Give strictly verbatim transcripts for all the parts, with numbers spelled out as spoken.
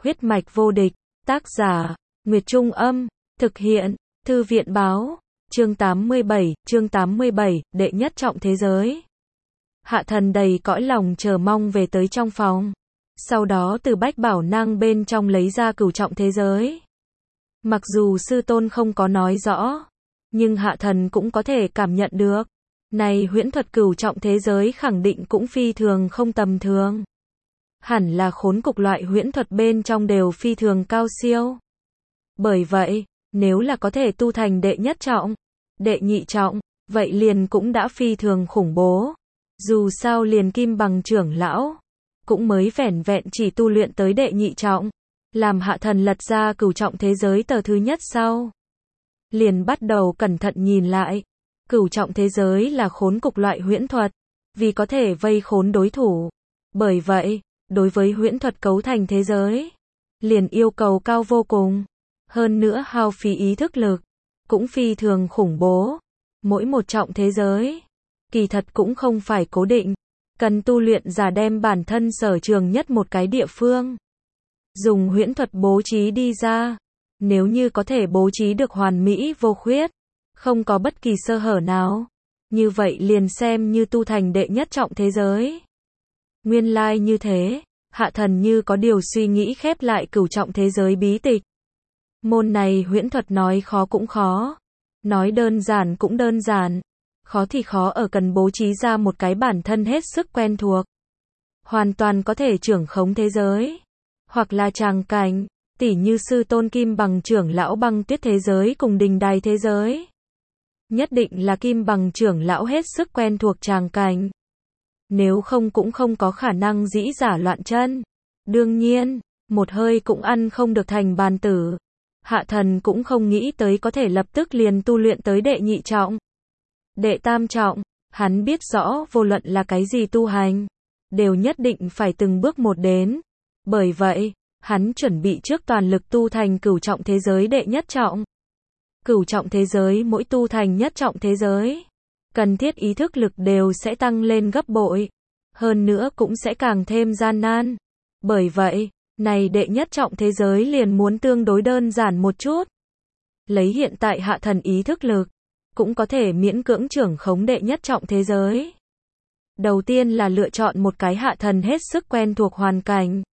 Huyết mạch vô địch, tác giả, Nguyệt Trung Âm, thực hiện, Thư viện Báo, chương tám mươi bảy, chương tám mươi bảy, đệ nhất trọng thế giới. Hạ thần đầy cõi lòng chờ mong về tới trong phòng. Sau đó từ bách bảo năng bên trong lấy ra cửu trọng thế giới. Mặc dù sư tôn không có nói rõ, nhưng hạ thần cũng có thể cảm nhận được. Này huyễn thuật cửu trọng thế giới khẳng định cũng phi thường không tầm thường. Hẳn là khốn cục loại huyễn thuật bên trong đều phi thường cao siêu. Bởi vậy, nếu là có thể tu thành đệ nhất trọng, đệ nhị trọng, vậy liền cũng đã phi thường khủng bố. Dù sao liền kim bằng trưởng lão, cũng mới vẻn vẹn chỉ tu luyện tới đệ nhị trọng. Làm hạ thần lật ra cửu trọng thế giới tờ thứ nhất sau. Liền bắt đầu cẩn thận nhìn lại. Cửu trọng thế giới là khốn cục loại huyễn thuật, vì có thể vây khốn đối thủ. Bởi vậy, đối với huyễn thuật cấu thành thế giới, liền yêu cầu cao vô cùng. Hơn nữa hao phí ý thức lực, cũng phi thường khủng bố. Mỗi một trọng thế giới, kỳ thật cũng không phải cố định, cần tu luyện giả đem bản thân sở trường nhất một cái địa phương. Dùng huyễn thuật bố trí đi ra, nếu như có thể bố trí được hoàn mỹ vô khuyết, không có bất kỳ sơ hở nào, như vậy liền xem như tu thành đệ nhất trọng thế giới. Nguyên lai like như thế, hạ thần như có điều suy nghĩ khép lại cửu trọng thế giới bí tịch. Môn này huyễn thuật nói khó cũng khó, nói đơn giản cũng đơn giản, khó thì khó ở cần bố trí ra một cái bản thân hết sức quen thuộc, hoàn toàn có thể trưởng khống thế giới, hoặc là tràng cảnh, tỉ như sư tôn kim bằng trưởng lão băng tuyết thế giới cùng đình đài thế giới. Nhất định là kim bằng trưởng lão hết sức quen thuộc tràng cảnh. Nếu không cũng không có khả năng dĩ giả loạn chân. Đương nhiên, một hơi cũng ăn không được thành bàn tử. Hạ thần cũng không nghĩ tới có thể lập tức liền tu luyện tới đệ nhị trọng. Đệ tam trọng, hắn biết rõ vô luận là cái gì tu hành, đều nhất định phải từng bước một đến. Bởi vậy, hắn chuẩn bị trước toàn lực tu thành cửu trọng thế giới đệ nhất trọng. Cửu trọng thế giới mỗi tu thành nhất trọng thế giới, cần thiết ý thức lực đều sẽ tăng lên gấp bội. Hơn nữa cũng sẽ càng thêm gian nan. Bởi vậy, này đệ nhất trọng thế giới liền muốn tương đối đơn giản một chút. Lấy hiện tại hạ thần ý thức lực, cũng có thể miễn cưỡng trưởng khống đệ nhất trọng thế giới. Đầu tiên là lựa chọn một cái hạ thần hết sức quen thuộc hoàn cảnh.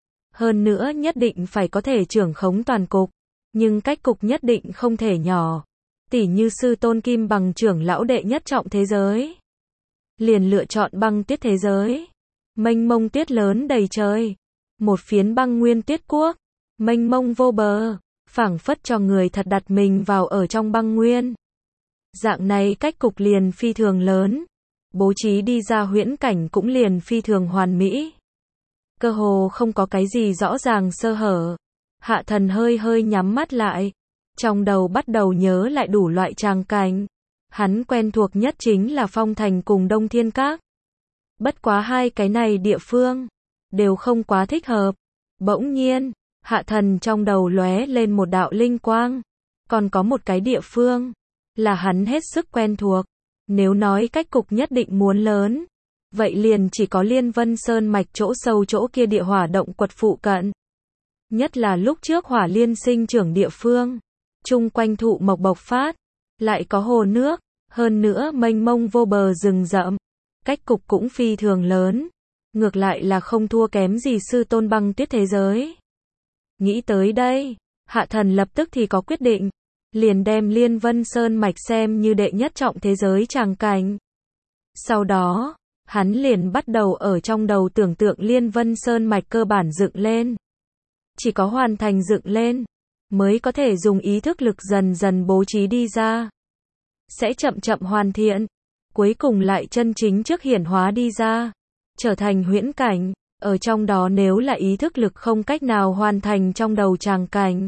Hơn nữa nhất định phải có thể trưởng khống toàn cục, nhưng cách cục nhất định không thể nhỏ. Tỉ như sư tôn kim bằng trưởng lão đệ nhất trọng thế giới, liền lựa chọn băng tuyết thế giới. Mênh mông tuyết lớn đầy trời, một phiến băng nguyên tuyết quốc, mênh mông vô bờ, phảng phất cho người thật đặt mình vào ở trong băng nguyên. Dạng này cách cục liền phi thường lớn, bố trí đi ra huyễn cảnh cũng liền phi thường hoàn mỹ. Cơ hồ không có cái gì rõ ràng sơ hở. Hạ thần hơi hơi nhắm mắt lại, trong đầu bắt đầu nhớ lại đủ loại tràng cảnh. Hắn quen thuộc nhất chính là Phong Thành cùng Đông Thiên Các. Bất quá hai cái này địa phương đều không quá thích hợp. Bỗng nhiên, hạ thần trong đầu lóe lên một đạo linh quang. Còn có một cái địa phương là hắn hết sức quen thuộc. Nếu nói cách cục nhất định muốn lớn, vậy liền chỉ có Liên Vân Sơn mạch chỗ sâu chỗ kia địa hỏa động quật phụ cận. Nhất là lúc trước hỏa liên sinh trưởng địa phương, chung quanh thụ mộc bộc phát, lại có hồ nước, hơn nữa mênh mông vô bờ rừng rậm, cách cục cũng phi thường lớn, ngược lại là không thua kém gì sư tôn băng tuyết thế giới. Nghĩ tới đây, hạ thần lập tức thì có quyết định, liền đem Liên Vân Sơn mạch xem như đệ nhất trọng thế giới tràng cảnh. Sau đó, hắn liền bắt đầu ở trong đầu tưởng tượng Liên Vân Sơn mạch cơ bản dựng lên. Chỉ có hoàn thành dựng lên, mới có thể dùng ý thức lực dần dần bố trí đi ra. Sẽ chậm chậm hoàn thiện, cuối cùng lại chân chính trước hiển hóa đi ra, trở thành huyễn cảnh. Ở trong đó nếu là ý thức lực không cách nào hoàn thành trong đầu tràng cảnh,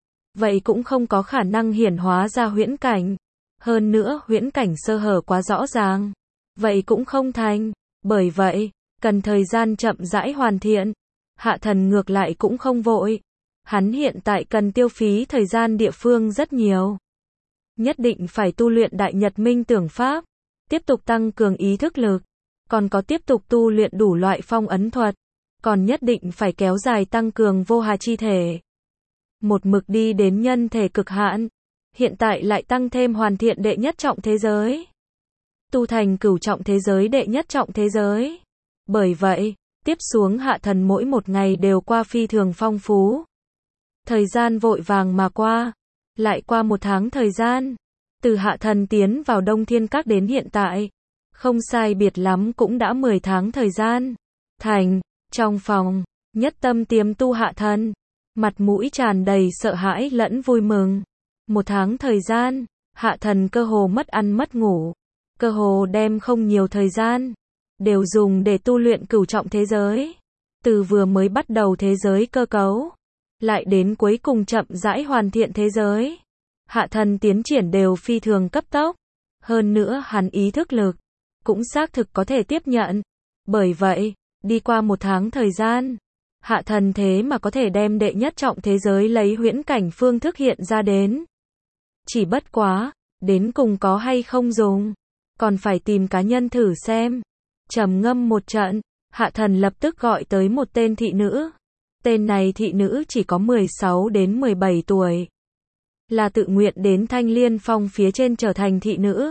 vậy cũng không có khả năng hiển hóa ra huyễn cảnh. Hơn nữa huyễn cảnh sơ hở quá rõ ràng, vậy cũng không thành. Bởi vậy, cần thời gian chậm rãi hoàn thiện. Hạ thần ngược lại cũng không vội. Hắn hiện tại cần tiêu phí thời gian địa phương rất nhiều. Nhất định phải tu luyện Đại Nhật Minh Tưởng Pháp, tiếp tục tăng cường ý thức lực, còn có tiếp tục tu luyện đủ loại phong ấn thuật. còn nhất định phải kéo dài tăng cường vô hà chi thể. Một mực đi đến nhân thể cực hạn, hiện tại lại tăng thêm hoàn thiện đệ nhất trọng thế giới. Tu thành cửu trọng thế giới đệ nhất trọng thế giới. Bởi vậy, tiếp xuống hạ thần mỗi một ngày đều qua phi thường phong phú. Thời gian vội vàng mà qua, lại qua một tháng thời gian. Từ hạ thần tiến vào Đông Thiên Các đến hiện tại, không sai biệt lắm cũng đã mười tháng thời gian. Thành, trong phòng, nhất tâm tiềm tu hạ thần, mặt mũi tràn đầy sợ hãi lẫn vui mừng. Một tháng thời gian, hạ thần cơ hồ mất ăn mất ngủ, cơ hồ đem không nhiều thời gian, đều dùng để tu luyện cửu trọng thế giới. Từ vừa mới bắt đầu thế giới cơ cấu, lại đến cuối cùng chậm rãi hoàn thiện thế giới. Hạ thần tiến triển đều phi thường cấp tốc. Hơn nữa hắn ý thức lực, cũng xác thực có thể tiếp nhận. Bởi vậy, đi qua một tháng thời gian, hạ thần thế mà có thể đem đệ nhất trọng thế giới lấy huyễn cảnh phương thức hiện ra đến. Chỉ bất quá, đến cùng có hay không dùng, còn phải tìm cá nhân thử xem. Trầm ngâm một trận, hạ thần lập tức gọi tới một tên thị nữ. Tên này thị nữ chỉ có mười sáu đến mười bảy tuổi. Là tự nguyện đến Thanh Liên Phong phía trên trở thành thị nữ.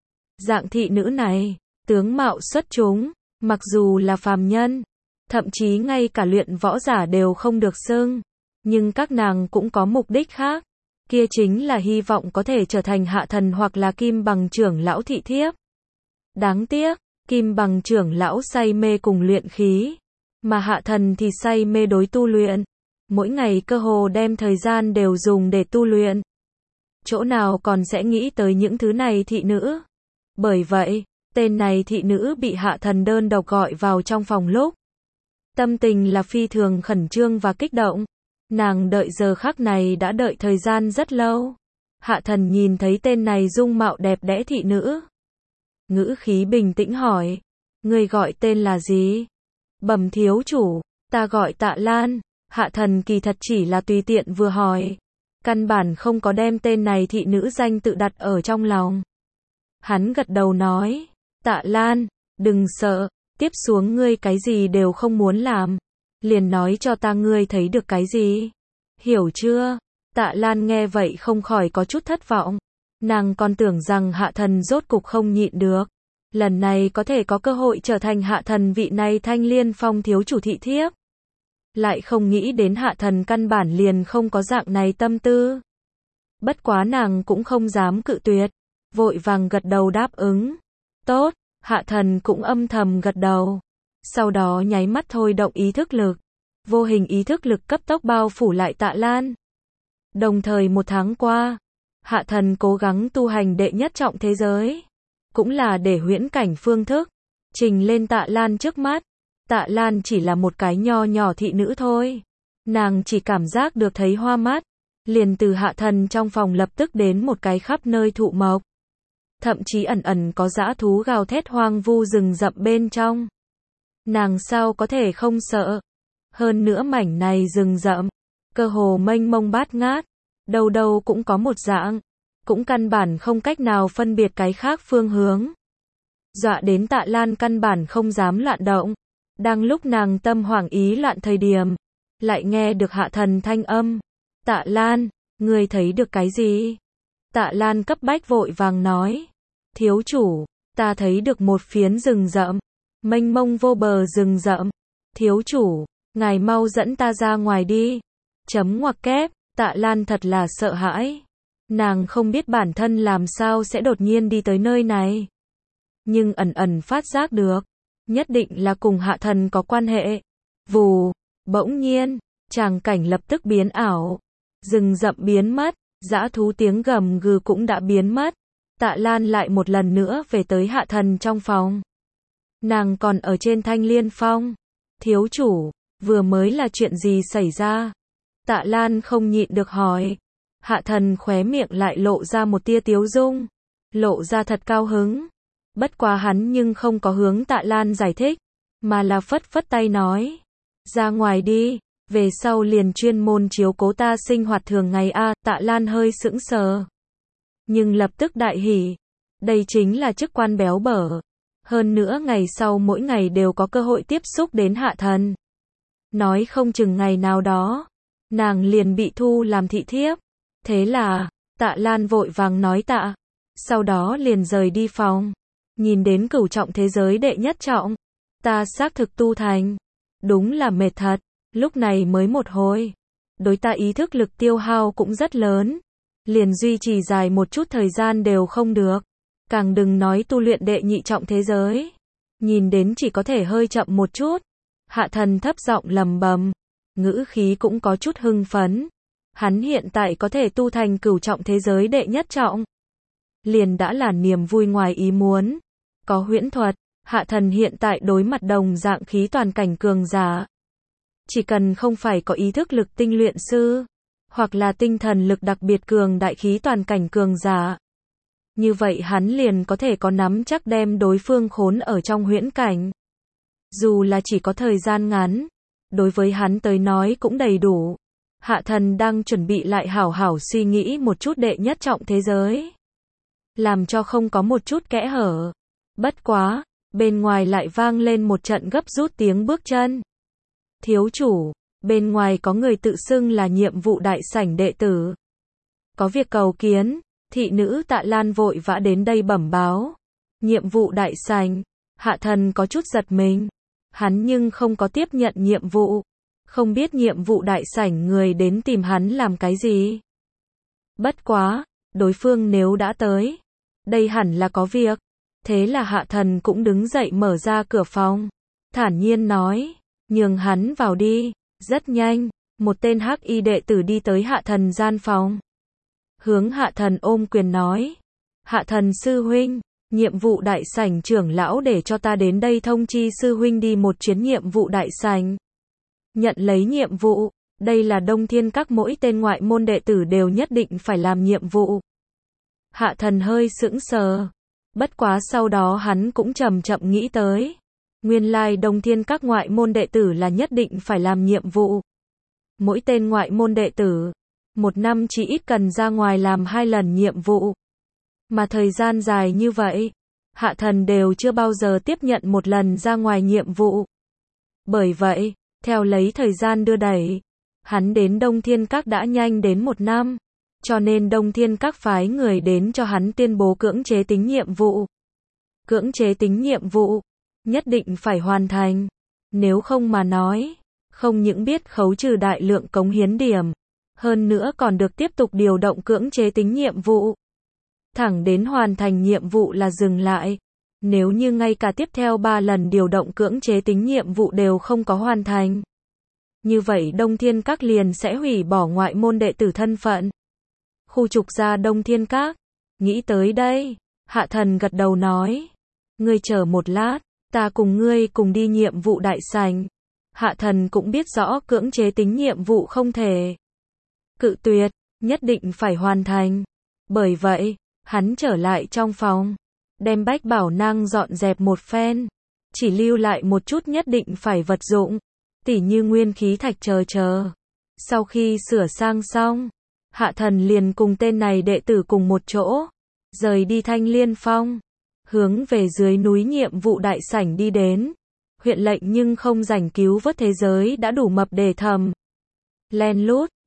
Dạng thị nữ này, tướng mạo xuất chúng, mặc dù là phàm nhân, thậm chí ngay cả luyện võ giả đều không được xưng, nhưng các nàng cũng có mục đích khác. Kia chính là hy vọng có thể trở thành hạ thần hoặc là Kim Bằng trưởng lão thị thiếp. Đáng tiếc, Kim Bằng trưởng lão say mê cùng luyện khí, mà hạ thần thì say mê đối tu luyện. Mỗi ngày cơ hồ đem thời gian đều dùng để tu luyện. Chỗ nào còn sẽ nghĩ tới những thứ này thị nữ. Bởi vậy, tên này thị nữ bị hạ thần đơn độc gọi vào trong phòng lúc. Tâm tình là phi thường khẩn trương và kích động. Nàng đợi giờ khắc này đã đợi thời gian rất lâu. Hạ thần nhìn thấy tên này dung mạo đẹp đẽ thị nữ. Ngữ khí bình tĩnh hỏi. Người gọi tên là gì? Bẩm thiếu chủ, ta gọi Tạ Lan. Hạ thần kỳ thật chỉ là tùy tiện vừa hỏi. Căn bản không có đem tên này thị nữ danh tự đặt ở trong lòng. Hắn gật đầu nói. Tạ Lan, đừng sợ, tiếp xuống ngươi cái gì đều không muốn làm. Liền nói cho ta ngươi thấy được cái gì. Hiểu chưa? Tạ Lan nghe vậy không khỏi có chút thất vọng. Nàng còn tưởng rằng hạ thần rốt cục không nhịn được. Lần này có thể có cơ hội trở thành hạ thần vị này Thanh Liên Phong thiếu chủ thị thiếp. Lại không nghĩ đến hạ thần căn bản liền không có dạng này tâm tư. Bất quá nàng cũng không dám cự tuyệt. Vội vàng gật đầu đáp ứng. Tốt, hạ thần cũng âm thầm gật đầu. Sau đó nháy mắt thôi động ý thức lực. Vô hình ý thức lực cấp tốc bao phủ lại Tạ Lan. Đồng thời một tháng qua, hạ thần cố gắng tu hành đệ nhất trọng thế giới. Cũng là để huyễn cảnh phương thức, trình lên Tạ Lan trước mắt. Tạ Lan chỉ là một cái nho nhỏ thị nữ thôi. Nàng chỉ cảm giác được thấy hoa mắt. Liền từ hạ thần trong phòng lập tức đến một cái khắp nơi thụ mộc. Thậm chí ẩn ẩn có dã thú gào thét hoang vu rừng rậm bên trong. Nàng sao có thể không sợ. Hơn nữa mảnh này rừng rậm, cơ hồ mênh mông bát ngát. Đâu đâu cũng có một dạng. Cũng căn bản không cách nào phân biệt cái khác phương hướng. Dọa đến Tạ Lan căn bản không dám loạn động. Đang lúc nàng tâm hoảng ý loạn thời điểm, lại nghe được hạ thần thanh âm. Tạ Lan, ngươi thấy được cái gì? Tạ Lan cấp bách vội vàng nói. Thiếu chủ, ta thấy được một phiến rừng rậm. Mênh mông vô bờ rừng rậm. Thiếu chủ, ngài mau dẫn ta ra ngoài đi. Chấm ngoặc kép, Tạ Lan thật là sợ hãi. Nàng không biết bản thân làm sao sẽ đột nhiên đi tới nơi này. Nhưng ẩn ẩn phát giác được. Nhất định là cùng hạ thần có quan hệ. Vù, bỗng nhiên, tràng cảnh lập tức biến ảo. Rừng rậm biến mất, dã thú tiếng gầm gừ cũng đã biến mất. Tạ Lan lại một lần nữa về tới hạ thần trong phòng. Nàng còn ở trên Thanh Liên Phong. Thiếu chủ, vừa mới là chuyện gì xảy ra? Tạ Lan không nhịn được hỏi. Hạ thần khóe miệng lại lộ ra một tia tiếu dung. Lộ ra thật cao hứng. Bất quá hắn nhưng không có hướng Tạ Lan giải thích. Mà là phất phất tay nói. Ra ngoài đi. Về sau liền chuyên môn chiếu cố ta sinh hoạt thường ngày a. Tạ Lan hơi sững sờ. Nhưng lập tức đại hỉ. Đây chính là chức quan béo bở. Hơn nữa ngày sau mỗi ngày đều có cơ hội tiếp xúc đến hạ thần. nói không chừng ngày nào đó, nàng liền bị thu làm thị thiếp. Thế là, Tạ Lan vội vàng nói tạ, sau đó liền rời đi phòng. Nhìn đến cửu trọng thế giới đệ nhất trọng, ta xác thực tu thành, đúng là mệt thật, lúc này mới một hồi, đối ta ý thức lực tiêu hao cũng rất lớn, liền duy trì dài một chút thời gian đều không được, càng đừng nói tu luyện đệ nhị trọng thế giới. Nhìn đến chỉ có thể hơi chậm một chút, Hạ Thần thấp giọng lầm bầm, ngữ khí cũng có chút hưng phấn. Hắn hiện tại có thể tu thành cửu trọng thế giới đệ nhất trọng, liền đã là niềm vui ngoài ý muốn. Có huyễn thuật, Hạ Thần hiện tại đối mặt đồng dạng khí toàn cảnh cường giả. Chỉ cần không phải có ý thức lực tinh luyện sư, hoặc là tinh thần lực đặc biệt cường đại khí toàn cảnh cường giả, như vậy hắn liền có thể có nắm chắc đem đối phương khốn ở trong huyễn cảnh. Dù là chỉ có thời gian ngắn, đối với hắn tới nói cũng đầy đủ. Hạ Thần đang chuẩn bị lại hảo hảo suy nghĩ một chút đệ nhất trọng thế giới, làm cho không có một chút kẽ hở. Bất quá, bên ngoài lại vang lên một trận gấp rút tiếng bước chân. Thiếu chủ, bên ngoài có người tự xưng là nhiệm vụ đại sảnh đệ tử. Có việc cầu kiến, thị nữ Tạ Lan vội vã đến đây bẩm báo. Nhiệm vụ đại sảnh, Hạ Thần có chút giật mình. Hắn nhưng không có tiếp nhận nhiệm vụ. Không biết nhiệm vụ đại sảnh người đến tìm hắn làm cái gì. Bất quá, đối phương nếu đã tới, đây hẳn là có việc. Thế là Hạ Thần cũng đứng dậy mở ra cửa phòng, thản nhiên nói, nhường hắn vào đi. Rất nhanh, một tên hắc y đệ tử đi tới Hạ Thần gian phòng. Hướng Hạ Thần ôm quyền nói, Hạ Thần sư huynh, nhiệm vụ đại sảnh trưởng lão để cho ta đến đây thông chi sư huynh đi một chuyến nhiệm vụ đại sảnh. Nhận lấy nhiệm vụ, đây là Đông Thiên Các mỗi tên ngoại môn đệ tử đều nhất định phải làm nhiệm vụ. Hạ Thần hơi sững sờ. Bất quá sau đó hắn cũng chậm chậm nghĩ tới. Nguyên lai Đông Thiên Các ngoại môn đệ tử là nhất định phải làm nhiệm vụ. Mỗi tên ngoại môn đệ tử, một năm chỉ ít cần ra ngoài làm hai lần nhiệm vụ. Mà thời gian dài như vậy, Hạ Thần đều chưa bao giờ tiếp nhận một lần ra ngoài nhiệm vụ. Bởi vậy, theo lấy thời gian đưa đẩy, hắn đến Đông Thiên Các đã nhanh đến một năm. Cho nên Đông Thiên Các phái người đến cho hắn tuyên bố cưỡng chế tính nhiệm vụ. Cưỡng chế tính nhiệm vụ, nhất định phải hoàn thành. Nếu không mà nói, không những biết khấu trừ đại lượng cống hiến điểm, hơn nữa còn được tiếp tục điều động cưỡng chế tính nhiệm vụ. Thẳng đến hoàn thành nhiệm vụ là dừng lại. Nếu như ngay cả tiếp theo ba lần điều động cưỡng chế tính nhiệm vụ đều không có hoàn thành, như vậy Đông Thiên Các liền sẽ hủy bỏ ngoại môn đệ tử thân phận. Khu trục ra Đông Thiên Các. Nghĩ tới đây, Hạ Thần gật đầu nói, ngươi chờ một lát, ta cùng ngươi cùng đi nhiệm vụ đại sảnh. Hạ Thần cũng biết rõ cưỡng chế tính nhiệm vụ không thể cự tuyệt, nhất định phải hoàn thành. Bởi vậy, hắn trở lại trong phòng, đem bách bảo năng dọn dẹp một phen, chỉ lưu lại một chút nhất định phải vật dụng, tỉ như nguyên khí thạch chờ chờ. Sau khi sửa sang xong, Hạ Thần liền cùng tên này đệ tử cùng một chỗ, rời đi Thanh Liên Phong, hướng về dưới núi nhiệm vụ đại sảnh đi đến. Huyện lệnh nhưng không rảnh cứu vớt thế giới đã đủ mập để thầm. Len lút,